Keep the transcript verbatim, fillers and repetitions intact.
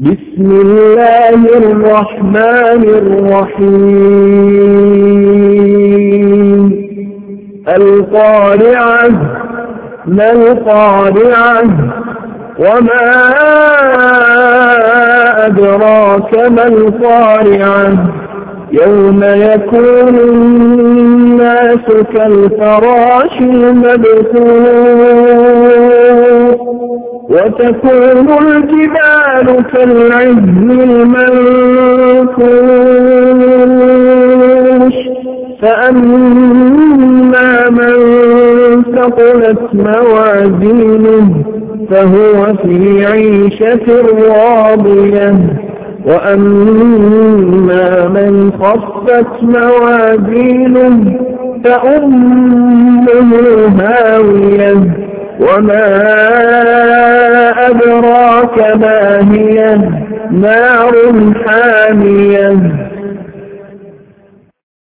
بسم الله الرحمن الرحيم القارعة ما القارعة وما أدراك ما القارعة يوم يكون الناس كالفراش المبثوث وتكون الجبال كالعهن المنفوش فأما من ثقلت موازينه فهو في عيشة راضية وأما من خفت موازينه فأمه هاوية وما أدراك ما هي نار حامية